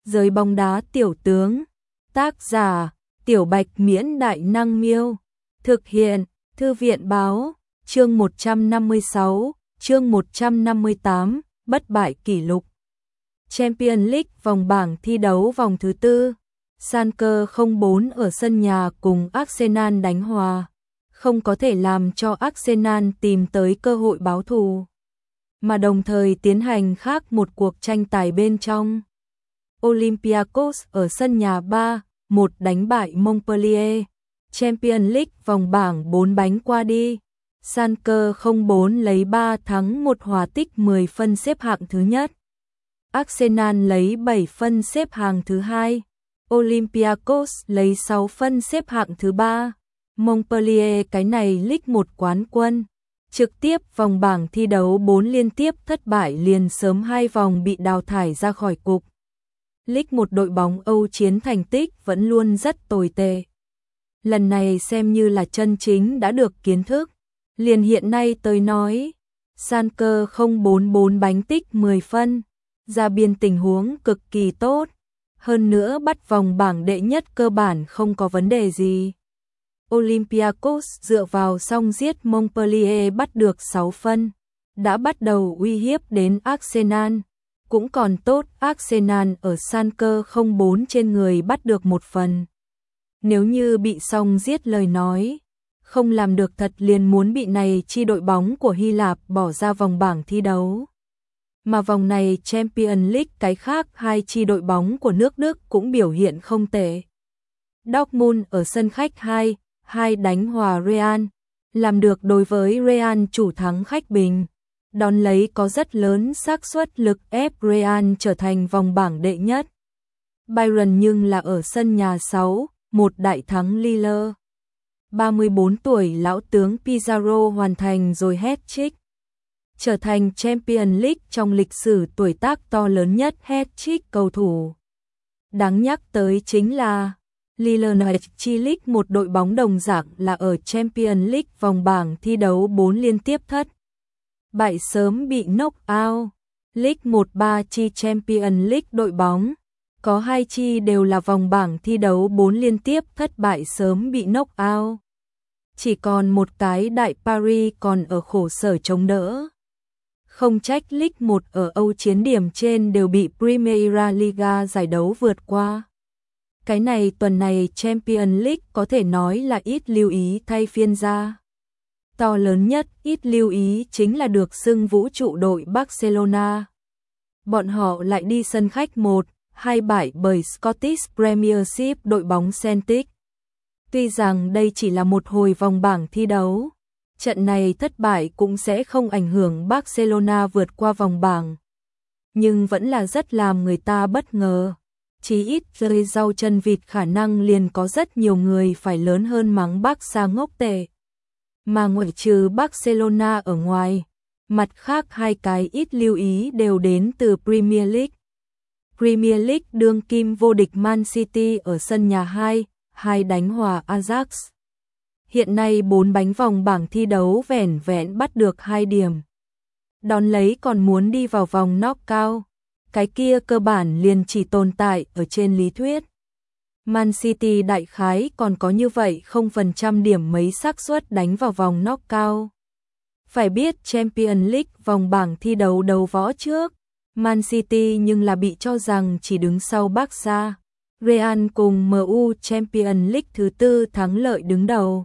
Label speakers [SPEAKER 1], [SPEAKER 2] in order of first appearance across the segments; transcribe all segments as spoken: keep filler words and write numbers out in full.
[SPEAKER 1] Giới bóng đá tiểu tướng. Tác giả: Tiểu Bạch Miễn Đại Năng Miêu. Thực hiện: Thư viện Báo. Chương một trăm năm mươi sáu, chương một trăm năm mươi tám, bất bại kỷ lục. Champions League vòng bảng thi đấu vòng thứ tư. Schalke không bốn ở sân nhà cùng Arsenal đánh hòa, không có thể làm cho Arsenal tìm tới cơ hội báo thù, mà đồng thời tiến hành khác một cuộc tranh tài bên trong. Olympiacos ở sân nhà ba một đánh bại Montpellier. Champions League vòng bảng bốn bánh qua đi. Schalke không bốn lấy ba thắng một hòa tích mười phân xếp hạng thứ nhất. Arsenal lấy bảy phân xếp hạng thứ hai. Olympiacos lấy sáu phân xếp hạng thứ ba. Montpellier cái này League một quán quân. Trực tiếp vòng bảng thi đấu bốn liên tiếp thất bại liền sớm hai vòng bị đào thải ra khỏi cục. League một đội bóng Âu chiến thành tích vẫn luôn rất tồi tệ. Lần này xem như là chân chính đã được kiến thức. Liền hiện nay tới nói, Schalke không bốn bốn bánh tích mười phân, ra biên tình huống cực kỳ tốt. Hơn nữa bắt vòng bảng đệ nhất cơ bản không có vấn đề gì. Olympiacos dựa vào song giết Montpellier bắt được sáu phân, đã bắt đầu uy hiếp đến Arsenal. Cũng còn tốt Arsenal ở Schalke không bốn trên người bắt được một phần. Nếu như bị song giết lời nói, không làm được thật liền muốn bị này chi đội bóng của Hy Lạp bỏ ra vòng bảng thi đấu. Mà vòng này Champions League cái khác hai chi đội bóng của nước Đức cũng biểu hiện không tệ. Dortmund ở sân khách hai hai đánh hòa Real, làm được đối với Real chủ thắng khách bình, đón lấy có rất lớn xác suất lực ép Real trở thành vòng bảng đệ nhất. Bayern nhưng là ở sân nhà sáu một đại thắng Lille. ba mươi bốn tuổi lão tướng Pizarro hoàn thành rồi hat-trick, trở thành Champions League trong lịch sử tuổi tác to lớn nhất hat-trick cầu thủ. Đáng nhắc tới chính là Lille chi League một đội bóng đồng dạng là ở Champions League vòng bảng thi đấu bốn liên tiếp thất bại sớm bị knock out. League một ba chi Champions League đội bóng, có hai chi đều là vòng bảng thi đấu bốn liên tiếp thất bại sớm bị knock out. Chỉ còn một cái đại Paris còn ở khổ sở chống đỡ. Không trách League một ở Âu chiến điểm trên đều bị Primera Liga giải đấu vượt qua. Cái này tuần này Champions League có thể nói là ít lưu ý thay phiên ra. To lớn nhất ít lưu ý chính là được xưng vũ trụ đội Barcelona. Bọn họ lại đi sân khách một hai bại bởi Scottish Premiership đội bóng Celtic. Tuy rằng đây chỉ là một hồi vòng bảng thi đấu, trận này thất bại cũng sẽ không ảnh hưởng Barcelona vượt qua vòng bảng. Nhưng vẫn là rất làm người ta bất ngờ. Chí ít rơi rau chân vịt khả năng liền có rất nhiều người phải lớn hơn mắng Barca ngốc tệ. Mà ngoại trừ Barcelona ở ngoài, mặt khác hai cái ít lưu ý đều đến từ Premier League. Premier League đương kim vô địch Man City ở sân nhà hai hai đánh hòa Ajax. Hiện nay bốn bánh vòng bảng thi đấu vẻn vẹn bắt được hai điểm. Đón lấy còn muốn đi vào vòng knockout. Cái kia cơ bản liền chỉ tồn tại ở trên lý thuyết. Man City đại khái còn có như vậy không phần trăm điểm mấy xác suất đánh vào vòng knockout. Phải biết Champions League vòng bảng thi đấu đấu võ trước, Man City nhưng là bị cho rằng chỉ đứng sau Barca, Real cùng em u Champions League thứ tư thắng lợi đứng đầu.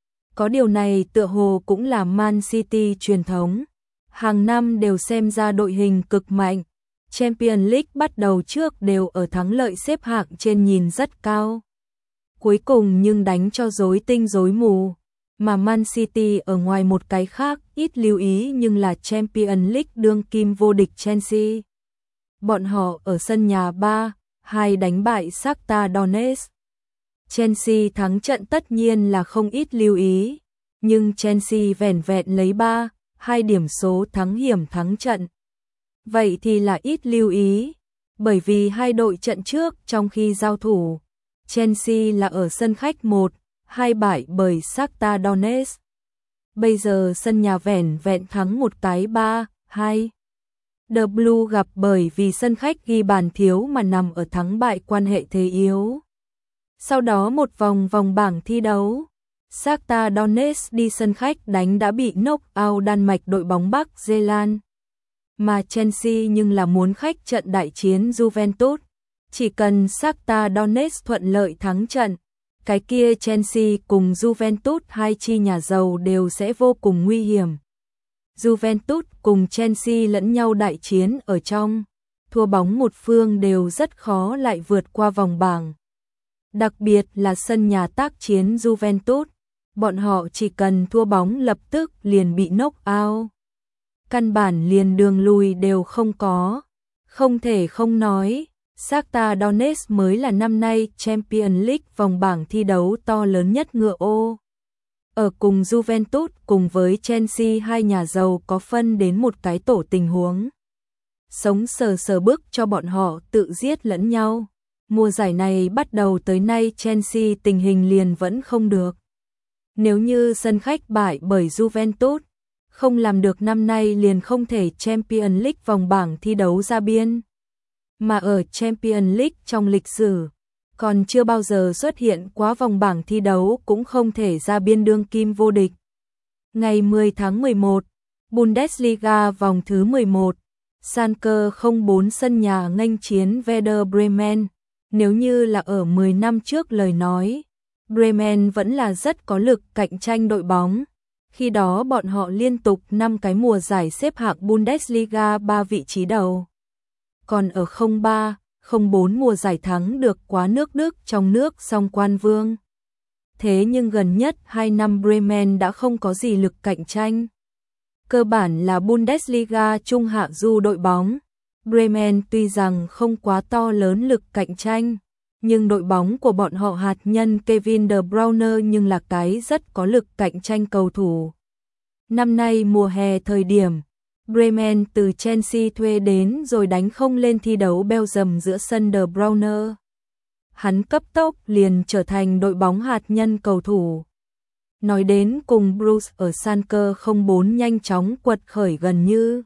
[SPEAKER 1] Có điều này tựa hồ cũng là Man City truyền thống, hàng năm đều xem ra đội hình cực mạnh. Champions League bắt đầu trước đều ở thắng lợi xếp hạng trên nhìn rất cao. Cuối cùng nhưng đánh cho rối tinh rối mù. Mà Man City ở ngoài một cái khác ít lưu ý nhưng là Champions League đương kim vô địch Chelsea. Bọn họ ở sân nhà ba hai đánh bại Shakhtar Donetsk. Chelsea thắng trận tất nhiên là không ít lưu ý. Nhưng Chelsea vẻn vẹn lấy ba hai điểm số thắng hiểm thắng trận. Vậy thì là ít lưu ý, bởi vì hai đội trận trước trong khi giao thủ, Chelsea là ở sân khách một hai bại bởi Shakhtar Donetsk. Bây giờ sân nhà vẻn vẹn thắng một cái ba hai. The Blue gặp bởi vì sân khách ghi bàn thiếu mà nằm ở thắng bại quan hệ thế yếu. Sau đó một vòng vòng bảng thi đấu, Shakhtar Donetsk đi sân khách đánh đã bị knock out Đan Mạch đội bóng Bắc Zealand. Mà Chelsea nhưng là muốn khách trận đại chiến Juventus. Chỉ cần Shakhtar Donetsk thuận lợi thắng trận, cái kia Chelsea cùng Juventus hai chi nhà giàu đều sẽ vô cùng nguy hiểm. Juventus cùng Chelsea lẫn nhau đại chiến ở trong, thua bóng một phương đều rất khó lại vượt qua vòng bảng. Đặc biệt là sân nhà tác chiến Juventus, bọn họ chỉ cần thua bóng lập tức liền bị knock out. Căn bản liền đường lùi đều không có, không thể không nói. Shakhtar Donetsk mới là năm nay Champions League vòng bảng thi đấu to lớn nhất ngựa ô. Ở cùng Juventus cùng với Chelsea hai nhà giàu có phân đến một cái tổ tình huống. Sống sờ sờ bức cho bọn họ tự giết lẫn nhau. Mùa giải này bắt đầu tới nay Chelsea tình hình liền vẫn không được. Nếu như sân khách bại bởi Juventus, không làm được năm nay liền không thể Champions League vòng bảng thi đấu ra biên. Mà ở Champions League trong lịch sử, còn chưa bao giờ xuất hiện quá vòng bảng thi đấu cũng không thể ra biên đương kim vô địch. Ngày mười tháng mười một, Bundesliga vòng thứ mười một, Schalke không bốn sân nhà nghênh chiến Werder Bremen. Nếu như là ở mười năm trước lời nói, Bremen vẫn là rất có lực cạnh tranh đội bóng. Khi đó bọn họ liên tục năm cái mùa giải xếp hạng Bundesliga ba vị trí đầu. Còn ở không ba, không bốn mùa giải thắng được quá nước Đức trong nước song quan vương. Thế nhưng gần nhất hai năm Bremen đã không có gì lực cạnh tranh. Cơ bản là Bundesliga trung hạ du đội bóng. Bremen tuy rằng không quá to lớn lực cạnh tranh, nhưng đội bóng của bọn họ hạt nhân Kevin De Bruyne nhưng là cái rất có lực cạnh tranh cầu thủ. Năm nay mùa hè thời điểm, Bremen từ Chelsea thuê đến rồi đánh không lên thi đấu Belgium giữa sân De Bruyne. Hắn cấp tốc liền trở thành đội bóng hạt nhân cầu thủ. Nói đến cùng Bruce ở Schalke không bốn nhanh chóng quật khởi gần như.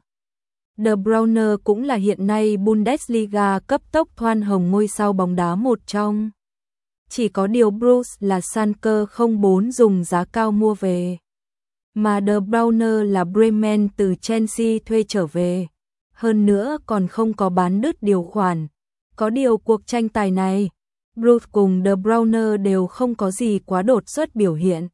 [SPEAKER 1] De Bruyne cũng là hiện nay Bundesliga cấp tốc thoan hồng ngôi sao bóng đá một trong. Chỉ có điều Bruce là Schalke không bốn dùng giá cao mua về. Mà De Bruyne là Bremen từ Chelsea thuê trở về. Hơn nữa còn không có bán đứt điều khoản. Có điều cuộc tranh tài này, Bruce cùng De Bruyne đều không có gì quá đột xuất biểu hiện.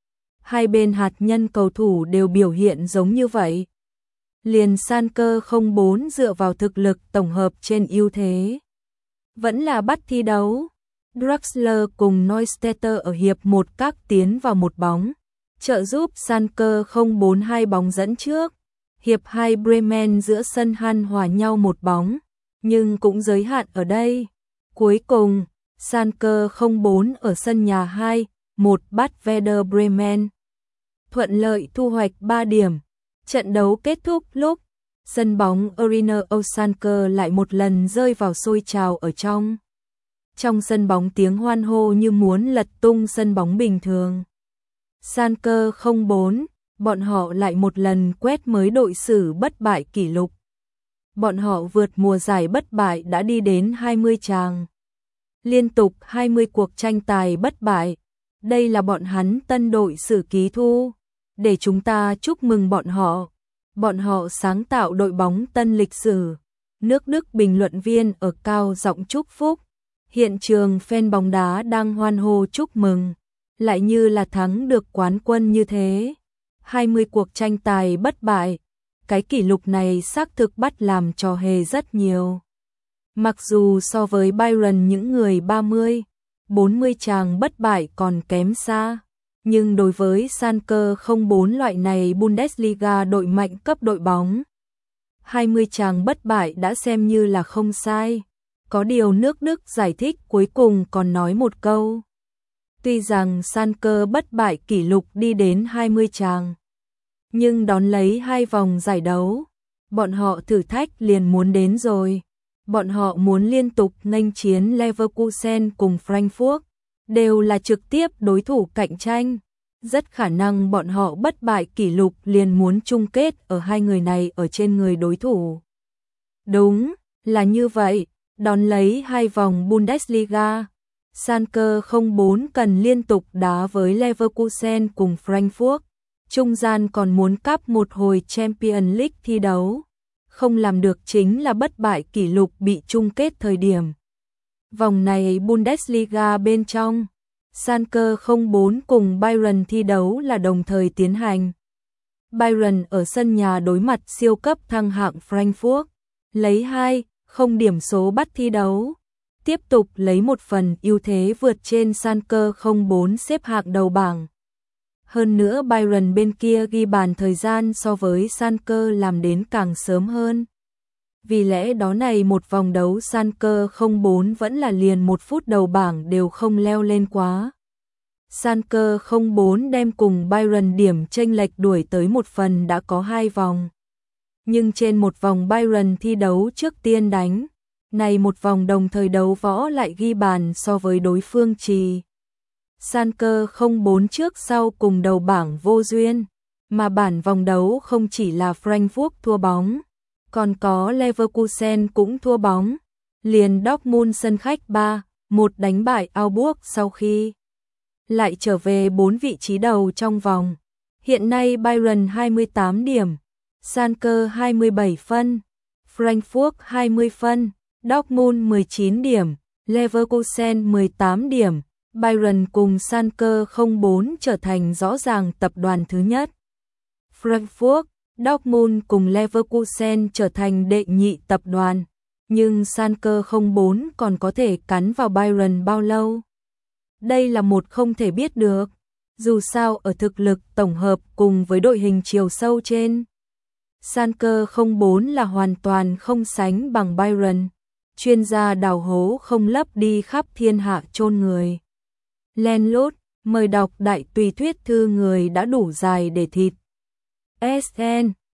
[SPEAKER 1] Hai bên hạt nhân cầu thủ đều biểu hiện giống như vậy. Liền Schalke không bốn dựa vào thực lực tổng hợp trên ưu thế. Vẫn là bắt thi đấu. Draxler cùng Neustädter ở hiệp một các tiến vào một bóng, trợ giúp Schalke không bốn hai bóng dẫn trước. Hiệp hai Bremen giữa sân Han hòa nhau một bóng, nhưng cũng giới hạn ở đây. Cuối cùng, Schalke không bốn ở sân nhà hai một bắt Werder Bremen. Thuận lợi thu hoạch ba điểm. Trận đấu kết thúc lúc sân bóng Arena Schalke lại một lần rơi vào sôi trào ở trong. Trong sân bóng tiếng hoan hô như muốn lật tung sân bóng bình thường. Schalke không bốn, bọn họ lại một lần quét mới đội sử bất bại kỷ lục. Bọn họ vượt mùa giải bất bại đã đi đến hai mươi tràng. Liên tục hai mươi cuộc tranh tài bất bại. Đây là bọn hắn tân đội sử ký thu. Để chúng ta chúc mừng bọn họ. Bọn họ sáng tạo đội bóng tân lịch sử. Nước Đức bình luận viên ở cao giọng chúc phúc. Hiện trường fan bóng đá đang hoan hô chúc mừng. Lại như là thắng được quán quân như thế. hai mươi cuộc tranh tài bất bại. Cái kỷ lục này xác thực bắt làm trò hề rất nhiều. Mặc dù so với Bayern những người ba mươi, bốn mươi tràng bất bại còn kém xa. Nhưng đối với Schalke không bốn loại này Bundesliga đội mạnh cấp đội bóng, hai mươi tràng bất bại đã xem như là không sai. Có điều nước Đức giải thích cuối cùng còn nói một câu. Tuy rằng Schalke bất bại kỷ lục đi đến hai mươi tràng, nhưng đón lấy hai vòng giải đấu, bọn họ thử thách liền muốn đến rồi. Bọn họ muốn liên tục nghênh chiến Leverkusen cùng Frankfurt, đều là trực tiếp đối thủ cạnh tranh. Rất khả năng bọn họ bất bại kỷ lục liền muốn chung kết ở hai người này ở trên người đối thủ. Đúng, là như vậy, đón lấy hai vòng Bundesliga, Schalke không bốn cần liên tục đá với Leverkusen cùng Frankfurt, trung gian còn muốn cắp một hồi Champions League thi đấu. Không làm được chính là bất bại kỷ lục bị chung kết thời điểm. Vòng này Bundesliga bên trong, Schalke không bốn cùng Bayern thi đấu là đồng thời tiến hành. Bayern ở sân nhà đối mặt siêu cấp thăng hạng Frankfurt, lấy hai không điểm số bắt thi đấu, tiếp tục lấy một phần ưu thế vượt trên Schalke không bốn xếp hạng đầu bảng. Hơn nữa Bayern bên kia ghi bàn thời gian so với Schalke làm đến càng sớm hơn. Vì lẽ đó này một vòng đấu Schalke không bốn vẫn là liền một phút đầu bảng đều không leo lên quá. Schalke không bốn đem cùng Bayern điểm chênh lệch đuổi tới một phần đã có hai vòng. Nhưng trên một vòng Bayern thi đấu trước tiên đánh, này một vòng đồng thời đấu võ lại ghi bàn so với đối phương trì. Schalke không bốn trước sau cùng đầu bảng vô duyên, mà bản vòng đấu không chỉ là Frankfurt thua bóng, còn có Leverkusen cũng thua bóng, liền Dortmund sân khách ba một đánh bại Augsburg sau khi lại trở về bốn vị trí đầu trong vòng. Hiện nay Bayern hai mươi tám điểm, Schalke hai mươi bảy phân, Frankfurt hai mươi phân, Dortmund mười chín điểm, Leverkusen mười tám điểm. Bayern cùng Schalke không bốn trở thành rõ ràng tập đoàn thứ nhất. Frankfurt, Dortmund cùng Leverkusen trở thành đệ nhị tập đoàn, nhưng Schalke không bốn còn có thể cắn vào Bayern bao lâu? Đây là một không thể biết được, dù sao ở thực lực tổng hợp cùng với đội hình chiều sâu trên. Schalke không bốn là hoàn toàn không sánh bằng Bayern, chuyên gia đào hố không lấp đi khắp thiên hạ chôn người. Len lút, mời đọc đại tùy thuyết thư người đã đủ dài để thịt. ét en